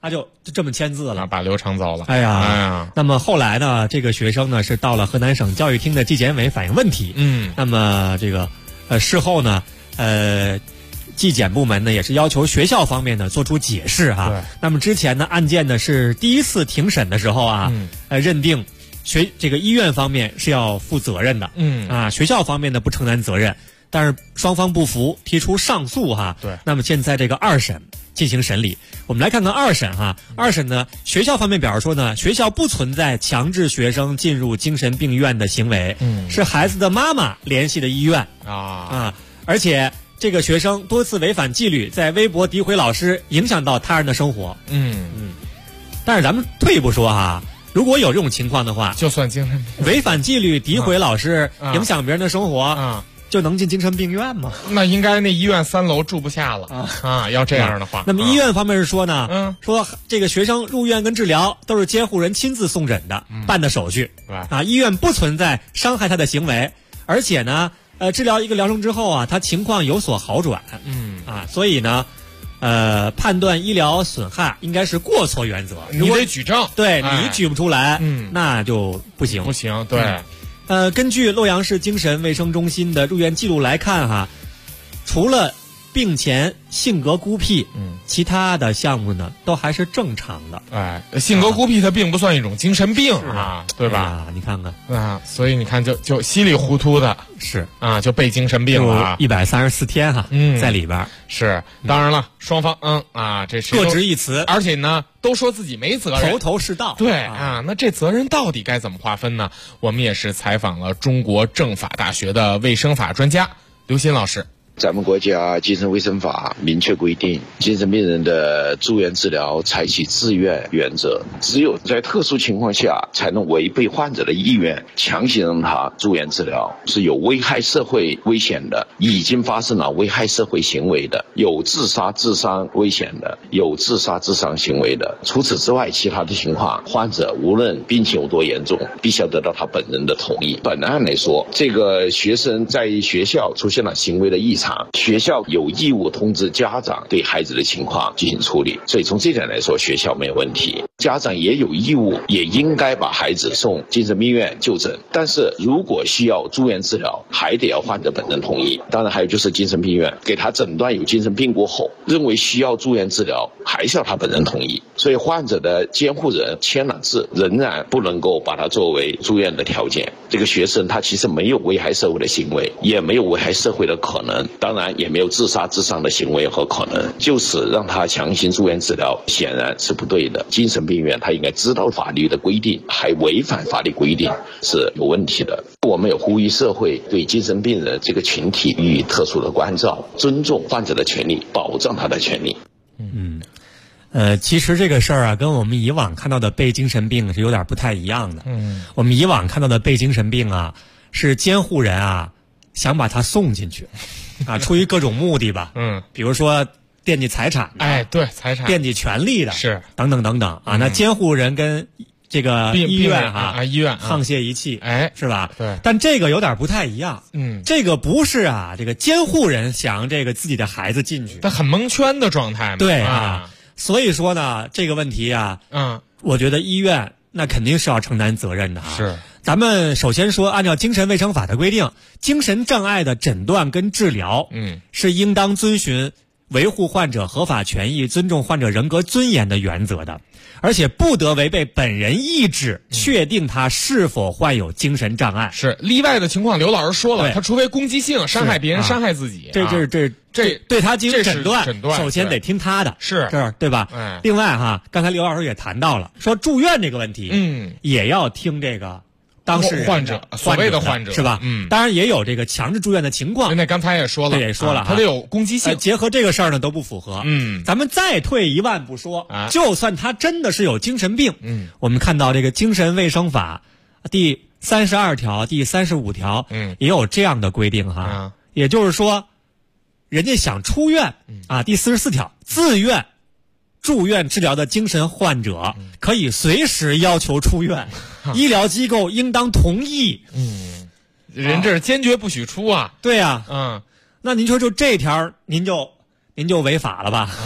他就这么签字了， 把流程走了。 哎呀，那么后来呢，这个学生呢是到了河南省教育厅的纪检委反映问题。那么这个事后呢，纪检部门呢也是要求学校方面呢做出解释啊。那么之前呢案件呢是第一次庭审的时候啊，认定这个医院方面是要负责任的。学校方面呢不承担责任，但是双方不服，提出上诉哈。 对。 那么现在这个二审进行审理，我们来看看二审哈。二审呢，学校方面表示说呢，学校不存在强制学生进入精神病院的行为，是孩子的妈妈联系的医院而且这个学生多次违反纪律，在微博诋毁老师，影响到他人的生活。但是咱们退一步说哈，如果有这种情况的话， 就算精神病违反纪律、诋毁老师、影响别人的生活就能进精神病院吗？ 那应该那医院3楼住不下了要这样的话。 那么医院方面是说呢，说这个学生入院跟治疗都是监护人亲自送诊的，办的手续。医院不存在伤害他的行为，而且呢，治疗1个疗程之后啊，他情况有所好转。所以呢，判断医疗损害应该是过错原则， 你得举证。 对，你举不出来，那就不行。 不行，对。 根据洛阳市精神卫生中心的入院记录来看哈，除了病前性格孤僻，其他的项目呢都还是正常的。 性格孤僻它并不算一种精神病对吧？ 你看看所以你看就稀里糊涂的是就被精神病了 134天哈，在里边是。当然了，双方这是各执一词， 而且呢都说自己没责任， 头头是道。 对那这责任到底该怎么划分呢？我们也是采访了中国政法大学的卫生法专家刘鑫老师。 咱们国家精神卫生法明确规定，精神病人的住院治疗采取自愿原则，只有在特殊情况下才能违背患者的意愿强行让他住院治疗，是有危害社会危险的，已经发生了危害社会行为的，有自杀自伤危险的，有自杀自伤行为的。除此之外，其他的情况，患者无论病情有多严重，必须要得到他本人的同意。本案来说，这个学生在学校出现了行为的异常，学校有义务通知家长对孩子的情况进行处理，所以从这点来说，学校没有问题。家长也有义务，也应该把孩子送精神病院就诊，但是如果需要住院治疗，还得要患者本人同意。当然还有就是精神病院给他诊断有精神病过后，认为需要住院治疗，还是要他本人同意。所以患者的监护人签了字，仍然不能够把他作为住院的条件。这个学生他其实没有危害社会的行为，也没有危害社会的可能，当然也没有自杀自伤的行为和可能，就此让他强行住院治疗，显然是不对的。精神病院他应该知道法律的规定，还违反法律规定是有问题的。我们有呼吁社会对精神病人这个群体予以特殊的关照，尊重患者的权利，保障他的权利。 其实这个事儿啊，跟我们以往看到的被精神病是有点不太一样的。我们以往看到的被精神病啊，是监护人啊想把他送进去出于各种目的吧。比如说惦记财产， 对，财产惦记权利的， 是等等等等那监护人跟这个医院医院沆瀣一气，是吧？ 对。 但这个有点不太一样。这个不是这个监护人想这个自己的孩子进去， 他很蒙圈的状态嘛。 对所以说呢，这个问题我觉得医院那肯定是要承担责任的是。 咱们首先说，按照精神卫生法的规定，精神障碍的诊断跟治疗，是应当遵循维护患者合法权益、尊重患者人格尊严的原则的，而且不得违背本人意志确定他是否患有精神障碍。 是例外的情况，刘老师说了，他除非攻击性伤害别人、伤害自己， 这对他进行诊断，首先得听他的， 是对吧？另外刚才刘老师也谈到了，说住院这个问题，也要听这个当事人患者所谓的患者是吧？当然也有这个强制住院的情况。 那刚才也说了，他得有攻击性， 结合这个事儿呢都不符合。咱们再退一万步说，就算他真的是有精神病，我们看到这个精神卫生法第32条、第35条，也有这样的规定也就是说，人家想出院第44条，自愿住院治疗的精神患者可以随时要求出院，医疗机构应当同意。 人这是坚决不许出啊。 对呀。那您说就这条您就违法了吧？ 哎呦，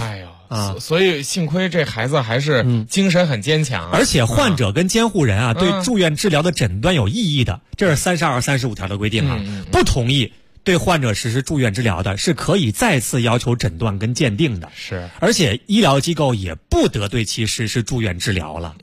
啊，所以幸亏这孩子还是精神很坚强， 而且患者跟监护人啊，对住院治疗的诊断有异议的，这是32、35条的规定啊，不同意对患者实施住院治疗的，是可以再次要求诊断跟鉴定的。 是， 而且医疗机构也不得对其实施住院治疗了。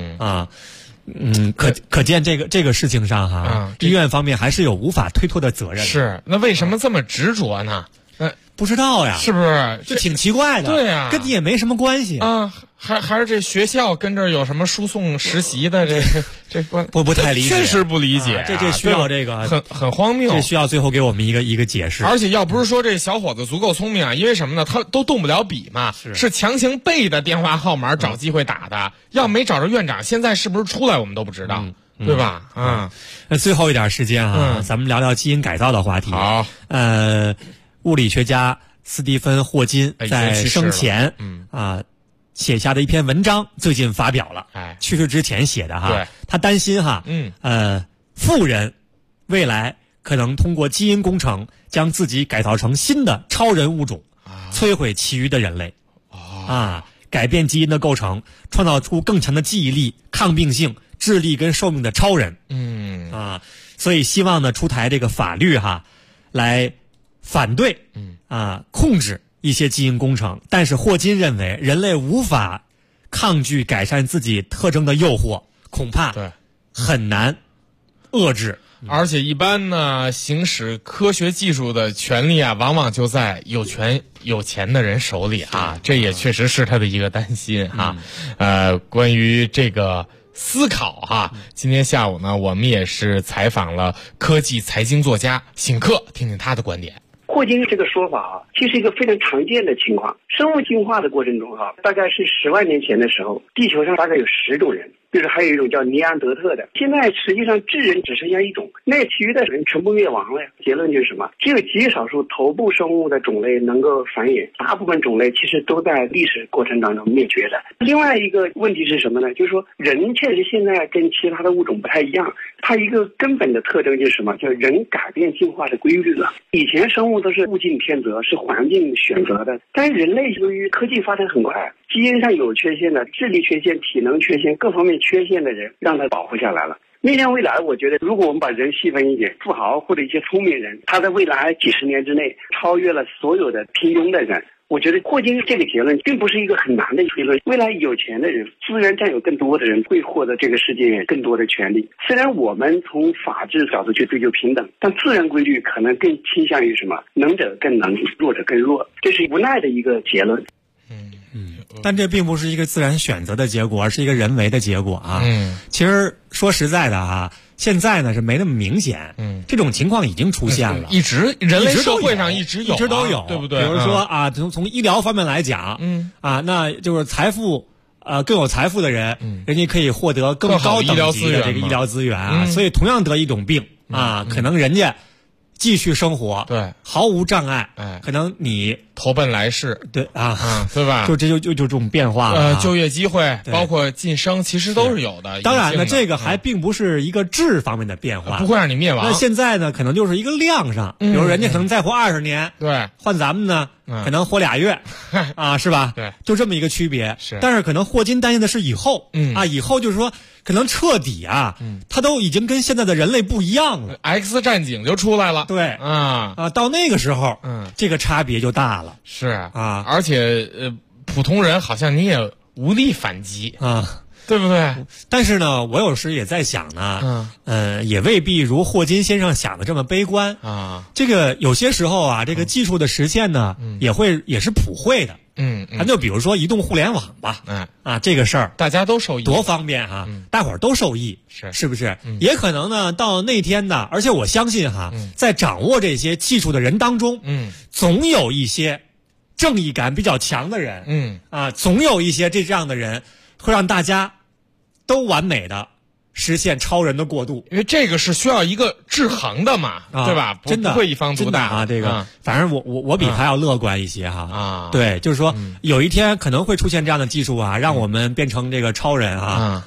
可见这个事情上哈，医院方面还是有无法推脱的责任。 是，那为什么这么执着呢？ 不知道呀， 是不是？ 就挺奇怪的。 对呀， 跟你也没什么关系啊。还是这学校跟这有什么输送实习的这不太理解， 确实不理解。 这需要这个很荒谬， 这需要最后给我们一个解释。 而且要不是说这小伙子足够聪明啊，因为什么呢？他都动不了笔嘛，是强行背的电话号码找机会打的。要没找着院长，现在是不是出来我们都不知道，对吧？ 那最后一点时间啊，咱们聊聊基因改造的话题。 好， 物理学家斯蒂芬·霍金在生前写下的一篇文章最近发表了，去世之前写的哈。 对， 他担心哈，富人未来可能通过基因工程将自己改造成新的超人物种，摧毁其余的人类，改变基因的构成，创造出更强的记忆力、抗病性、智力跟寿命的超人。所以希望呢出台这个法律哈，来反对控制一些基因工程，但是霍金认为人类无法抗拒改善自己特征的诱惑，恐怕很难遏制。 而且一般呢，行使科学技术的权利啊，往往就在有权有钱的人手里啊，这也确实是他的一个担心哈。关于这个思考哈，今天下午呢，我们也是采访了科技财经作家醒克，听听他的观点。 霍金这个说法啊，其实一个非常常见的情况。生物进化的过程中啊，大概是10万年前的时候，地球上大概有10种人，就是还有一种叫尼安德特的。现在实际上智人只剩下一种，那其余的人全部灭亡了呀。结论就是什么？只有极少数头部生物的种类能够繁衍，大部分种类其实都在历史过程当中灭绝的。另外一个问题是什么呢？就是说人确实现在跟其他的物种不太一样，它一个根本的特征就是什么？就是人改变进化的规律了。以前生物都是物竞天择，是环境选择的，但是人类由于科技发展很快，基因上有缺陷的、智力缺陷、体能缺陷、各方面缺陷的人，让他保护下来了。面向未来，我觉得如果我们把人细分一点，富豪或者一些聪明人，他在未来几十年之内超越了所有的平庸的人。我觉得霍金这个结论并不是一个很难的推论。未来有钱的人、资源占有更多的人会获得这个世界更多的权利。虽然我们从法治角度去追求平等，但自然规律可能更倾向于什么？能者更能，弱者更弱，这是无奈的一个结论。 但这并不是一个自然选择的结果，而是一个人为的结果啊。其实说实在的啊，现在呢是没那么明显。这种情况已经出现了， 人类社会上一直都有， 对不对？ 比如说啊，从医疗方面来讲，那就是财富更有财富的人，人家可以获得更高等级的这个医疗资源啊。所以同样得一种病啊，可能人家继续生活， 对， 毫无障碍。可能你投奔来世， 对对吧？ 就这种变化了。 就业机会，包括晋升，其实都是有的。 当然呢，这个还并不是一个质方面的变化， 不会让你灭亡。 那现在呢，可能就是一个量上，比如人家可能再活20年， 对， 换咱们呢，可能活2月，是吧？ 对， 就这么一个区别。 是， 但是可能霍金担心的是以后，以后就是说，可能彻底他都已经跟现在的人类不一样了。 X 战警就出来了， 对，到那个时候，这个差别就大了。 是而且普通人好像你也无力反击对不对？ 但是呢，我有时也在想呢，也未必如霍金先生想的这么悲观这个有些时候这个技术的实现呢，也是普惠的。咱就比如说移动互联网吧，这个事儿大家都受益， 多方便大伙儿都受益，是不是？也可能呢，到那天呢，而且我相信在掌握这些技术的人当中，总有一些正义感比较强的人，总有一些这样的人会让大家都完美的实现超人的过渡， 因为这个是需要一个制衡的嘛，对吧？ 真的不会一方独大这个，反正我比他要乐观一些对，就是说有一天可能会出现这样的技术让我们变成这个超人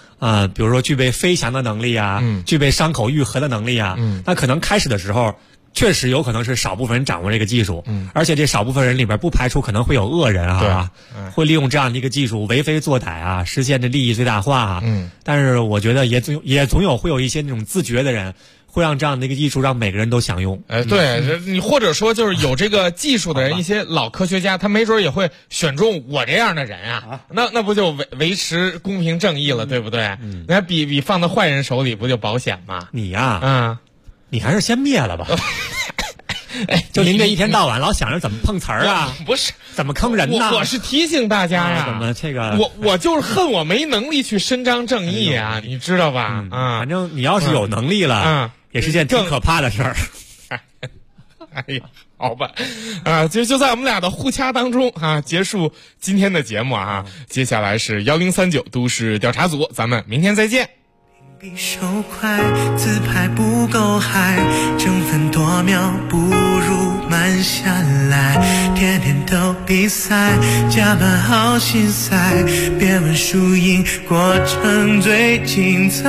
比如说具备飞翔的能力具备伤口愈合的能力那可能开始的时候确实有可能是少部分人掌握这个技术，而且这少部分人里边不排除可能会有恶人啊，会利用这样的一个技术为非作歹啊，实现这利益最大化啊。但是我觉得也总会有一些那种自觉的人，会让这样的一个技术让每个人都享用。 对，你或者说就是有这个技术的人，一些老科学家，他没准也会选中我这样的人啊，那不就维持公平正义了，对不对？那比放在坏人手里不就保险吗？ 你呀，你还是先灭了吧。就您这一天到晚老想着怎么碰瓷儿啊， 不是怎么坑人呢？ 我是提醒大家呀， 怎么这个我就是恨我没能力去伸张正义啊，你知道吧？ 反正你要是有能力了，也是件挺可怕的事儿。 哎呀，好吧，就在我们俩的互掐当中结束今天的节目啊。接下来是1039都市调查组，咱们明天再见。 比手快，自拍不够嗨，争分夺秒不如慢下来，天天都比赛，加班好心塞，别问输赢，过程最精彩。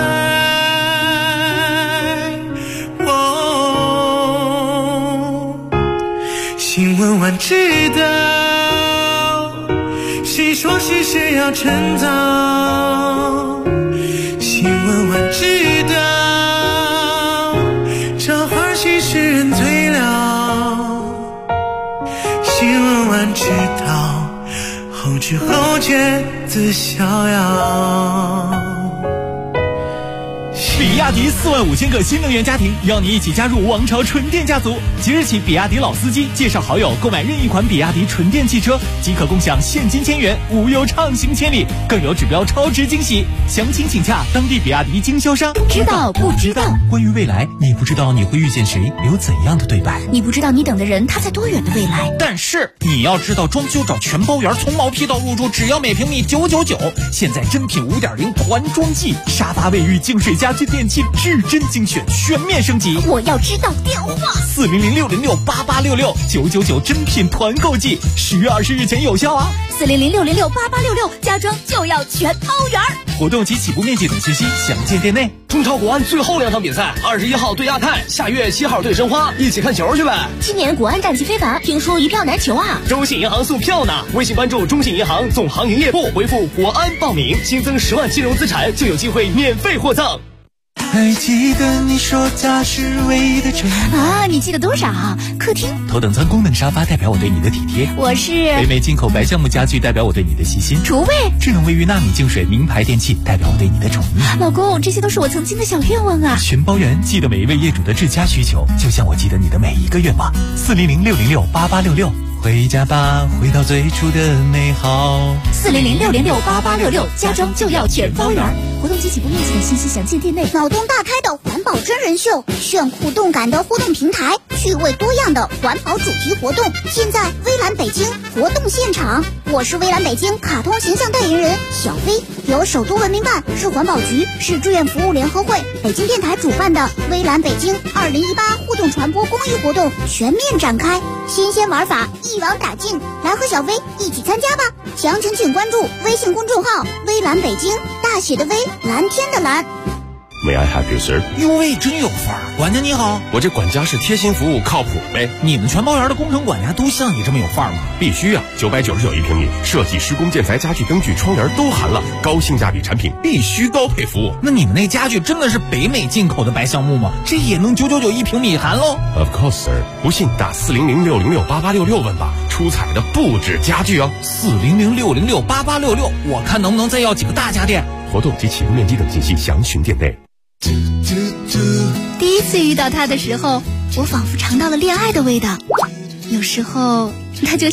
新闻晚知道，谁说谁谁要趁早，新闻晚知道，这花絮使人醉了，新闻晚知道，后知后觉自逍遥。 比亚迪45000个新能源家庭邀你一起加入王朝纯电家族。即日起，比亚迪老司机介绍好友购买任意款比亚迪纯电汽车，即可共享现金1000元，无忧畅行千里，更有指标超值惊喜。详情请洽当地比亚迪经销商。 知道不知道？ 关于未来，你不知道你会遇见谁，有怎样的对白？ 你不知道你等的人他在多远的未来？ 但是你要知道，装修找全包圆，从毛坯到入住，只要每平米999。现在真品5.0团装季，沙发、卫浴、净水、家居电器至臻精选，全面升级。 我要知道电话 400-606-8866，999真品团购季，10月20日前有效啊 ！400-606-8866，家装就要全包圆。 活动及起步面积等信息详见店内。 中超国安最后2场比赛，21号对亚太，下月7号对申花，一起看球去呗。 今年国安战绩非凡，听说一票难求啊！ 中信银行送票呢，微信关注中信银行总行营业部，回复国安报名，新增10万金融资产就有机会免费获赠。 还记得你说家是唯一的城啊？你记得多少？客厅头等舱功能沙发代表我对你的体贴， 我是北美进口白橡木家具代表我对你的细心， 厨卫智能卫浴纳米净水名牌电器代表我对你的宠溺。 老公，这些都是我曾经的小愿望啊！ 全包圆，记得每一位业主的至佳需求，就像我记得你的每一个愿望。400-606-8866，回家吧，回到最初的美好。 400-606-8866，家装就要全包圆。活动及起步面积的信息详见店内。 脑洞大开的环保真人秀，炫酷动感的互动平台，趣味多样的环保主题活动，现在微蓝北京活动现场。我是微蓝北京卡通形象代言人小薇，由首都文明办、市环保局、市志愿服务联合会、北京电台主办的微蓝北京2018互动传播公益活动全面展开，新鲜玩法一网打尽，来和小薇一起参加吧！详情请关注微信公众号微蓝北京，大写的微，蓝天的蓝。 May I help you, sir？ 哟喂，真有范儿！管家你好， 我这管家是贴心服务，靠谱呗。 你们全包圆的工程管家都像你这么有范儿吗？ 必须啊！999一平米，设计、施工、建材、家具、灯具、窗帘都含了，高性价比产品，必须高配服务。 那你们那家具真的是北美进口的白橡木吗？这也能999一平米含喽 ？Of course, sir。不信打400-606-8866问吧，出彩的不止家具哦。 400-606-8866，我看能不能再要几个大家电。 活动及起步面积等信息详询店内。 第一次遇到他的时候，我仿佛尝到了恋爱的味道。有时候他就